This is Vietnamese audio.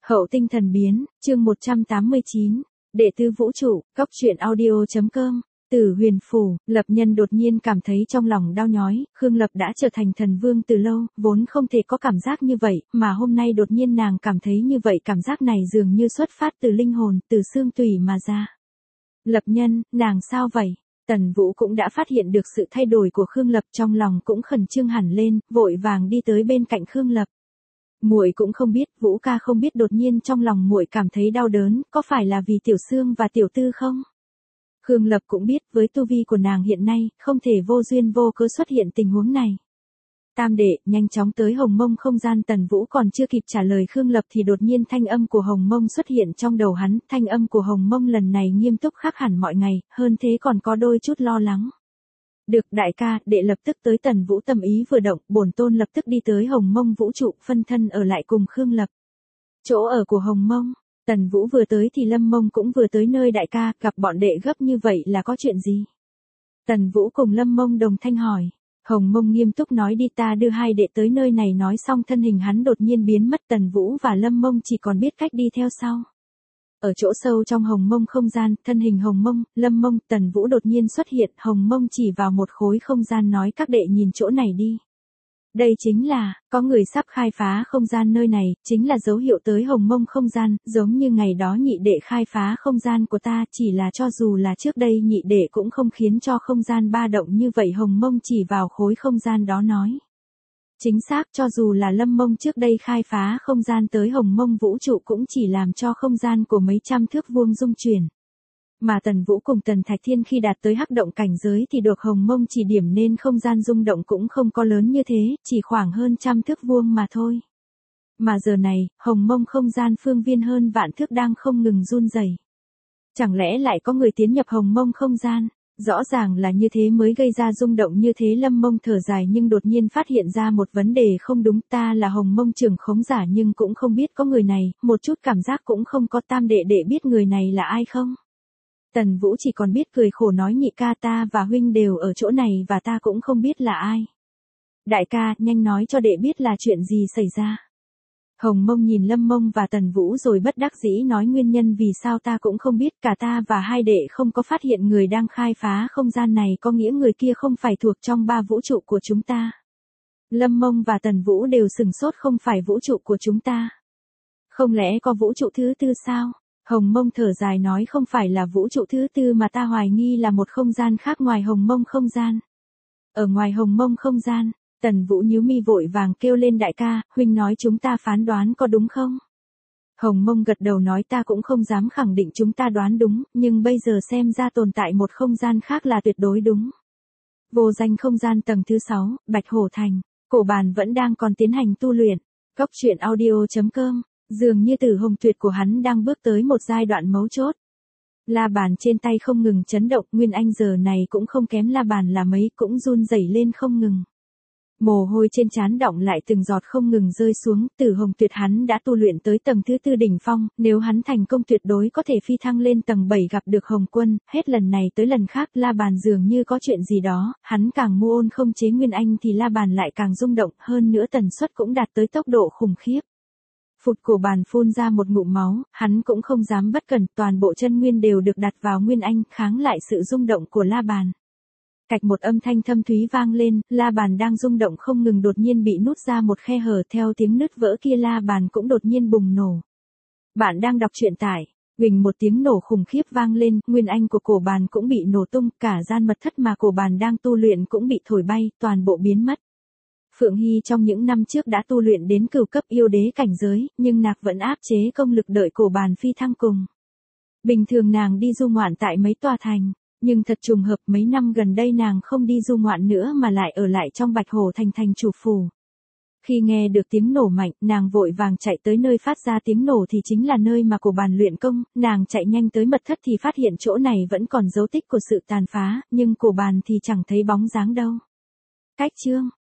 Hậu tinh thần biến, chương 189, đệ tứ vũ trụ, cóc truyện audio.com, Tử Huyền Phủ. Lập Nhân đột nhiên cảm thấy trong lòng đau nhói, Khương Lập đã trở thành thần vương từ lâu, vốn không thể có cảm giác như vậy, mà hôm nay đột nhiên nàng cảm thấy như vậy, cảm giác này dường như xuất phát từ linh hồn, từ xương tủy mà ra. Lập Nhân, nàng sao vậy? Tần Vũ cũng đã phát hiện được sự thay đổi của Khương Lập, trong lòng cũng khẩn trương hẳn lên, vội vàng đi tới bên cạnh Khương Lập. Muội cũng không biết, Vũ ca không biết đột nhiên trong lòng muội cảm thấy đau đớn, có phải là vì Tiểu Sương và Tiểu Tư không? Khương Lập cũng biết, với tu vi của nàng hiện nay, không thể vô duyên vô cớ xuất hiện tình huống này. Tam đệ, nhanh chóng tới Hồng Mông không gian. Tần Vũ còn chưa kịp trả lời Khương Lập thì đột nhiên thanh âm của Hồng Mông xuất hiện trong đầu hắn, thanh âm của Hồng Mông lần này nghiêm túc khác hẳn mọi ngày, hơn thế còn có đôi chút lo lắng. Được đại ca, đệ lập tức tới. Tần Vũ tâm ý vừa động, bổn tôn lập tức đi tới Hồng Mông vũ trụ, phân thân ở lại cùng Khương Lập. Chỗ ở của Hồng Mông, Tần Vũ vừa tới thì Lâm Mông cũng vừa tới. Nơi đại ca, gặp bọn đệ gấp như vậy là có chuyện gì? Tần Vũ cùng Lâm Mông đồng thanh hỏi. Hồng Mông nghiêm túc nói đi, ta đưa hai đệ tới nơi này. Nói xong thân hình hắn đột nhiên biến mất, Tần Vũ và Lâm Mông chỉ còn biết cách đi theo sau. Ở chỗ sâu trong Hồng Mông không gian, thân hình Hồng Mông, Lâm Mông, Tần Vũ đột nhiên xuất hiện. Hồng Mông chỉ vào một khối không gian nói, các đệ nhìn chỗ này đi. Đây chính là, có người sắp khai phá không gian. Nơi này, chính là dấu hiệu tới Hồng Mông không gian, giống như ngày đó nhị đệ khai phá không gian của ta, chỉ là cho dù là trước đây nhị đệ cũng không khiến cho không gian ba động như vậy. Hồng Mông chỉ vào khối không gian đó nói. Chính xác, cho dù là Lâm Mông trước đây khai phá không gian tới Hồng Mông vũ trụ cũng chỉ làm cho không gian của mấy trăm thước vuông rung chuyển. Mà Tần Vũ cùng Tần Thạch Thiên khi đạt tới hắc động cảnh giới thì được Hồng Mông chỉ điểm nên không gian rung động cũng không có lớn như thế, chỉ khoảng hơn trăm thước vuông mà thôi. Mà giờ này, Hồng Mông không gian phương viên hơn vạn thước đang không ngừng run rẩy. Chẳng lẽ lại có người tiến nhập Hồng Mông không gian? Rõ ràng là như thế mới gây ra rung động như thế. Lâm Mông thở dài nhưng đột nhiên phát hiện ra một vấn đề không đúng. Ta là Hồng Mông trưởng khống giả nhưng cũng không biết có người này, một chút cảm giác cũng không có. Tam đệ đệ biết người này là ai không? Tần Vũ chỉ còn biết cười khổ nói, nhị ca, ta và huynh đều ở chỗ này và ta cũng không biết là ai. Đại ca, nhanh nói cho đệ biết là chuyện gì xảy ra. Hồng Mông nhìn Lâm Mông và Tần Vũ rồi bất đắc dĩ nói, nguyên nhân vì sao ta cũng không biết, cả ta và hai đệ không có phát hiện người đang khai phá không gian này, có nghĩa người kia không phải thuộc trong ba vũ trụ của chúng ta. Lâm Mông và Tần Vũ đều sửng sốt, không phải vũ trụ của chúng ta. Không lẽ có vũ trụ thứ tư sao? Hồng Mông thở dài nói, không phải là vũ trụ thứ tư mà ta hoài nghi là một không gian khác ngoài Hồng Mông không gian. Ở ngoài Hồng Mông không gian, Tần Vũ nhíu mi vội vàng kêu lên, đại ca, huynh nói chúng ta phán đoán có đúng không? Hồng Mông gật đầu nói, ta cũng không dám khẳng định chúng ta đoán đúng, nhưng bây giờ xem ra tồn tại một không gian khác là tuyệt đối đúng. Vô danh không gian tầng thứ 6, Bạch Hổ Thành, Cổ Bàn vẫn đang còn tiến hành tu luyện. Cóc truyện audio.com, dường như Tử Hồng Tuyệt của hắn đang bước tới một giai đoạn mấu chốt. La bàn trên tay không ngừng chấn động, Nguyên Anh giờ này cũng không kém la bàn là mấy, cũng run rẩy lên không ngừng. Mồ hôi trên trán đọng lại từng giọt không ngừng rơi xuống. Tử Hồng Tuyệt hắn đã tu luyện tới tầng thứ 4 đỉnh phong, nếu hắn thành công tuyệt đối có thể phi thăng lên tầng 7 gặp được Hồng Quân. Hết lần này tới lần khác, la bàn dường như có chuyện gì đó, hắn càng mu ôn không chế Nguyên Anh thì la bàn lại càng rung động, hơn nữa tần suất cũng đạt tới tốc độ khủng khiếp. Phụt, Cổ Bàn phun ra một ngụm máu, hắn cũng không dám bất cẩn, toàn bộ chân nguyên đều được đặt vào Nguyên Anh, kháng lại sự rung động của la bàn. Cạch, một âm thanh thâm thúy vang lên, la bàn đang rung động không ngừng đột nhiên bị nút ra một khe hở, theo tiếng nứt vỡ kia la bàn cũng đột nhiên bùng nổ. Bạn đang đọc truyện tại, huỳnh, một tiếng nổ khủng khiếp vang lên, Nguyên Anh của Cổ Bàn cũng bị nổ tung, cả gian mật thất mà Cổ Bàn đang tu luyện cũng bị thổi bay, toàn bộ biến mất. Phượng Hy trong những năm trước đã tu luyện đến cửu cấp yêu đế cảnh giới, nhưng nàng vẫn áp chế công lực đợi Cổ Bàn phi thăng cùng. Bình thường nàng đi du ngoạn tại mấy tòa thành, nhưng thật trùng hợp mấy năm gần đây nàng không đi du ngoạn nữa mà lại ở lại trong Bạch Hổ Thành thành chủ phủ. Khi nghe được tiếng nổ mạnh, nàng vội vàng chạy tới nơi phát ra tiếng nổ thì chính là nơi mà Cổ Bàn luyện công, nàng chạy nhanh tới mật thất thì phát hiện chỗ này vẫn còn dấu tích của sự tàn phá, nhưng Cổ Bàn thì chẳng thấy bóng dáng đâu. Cách chương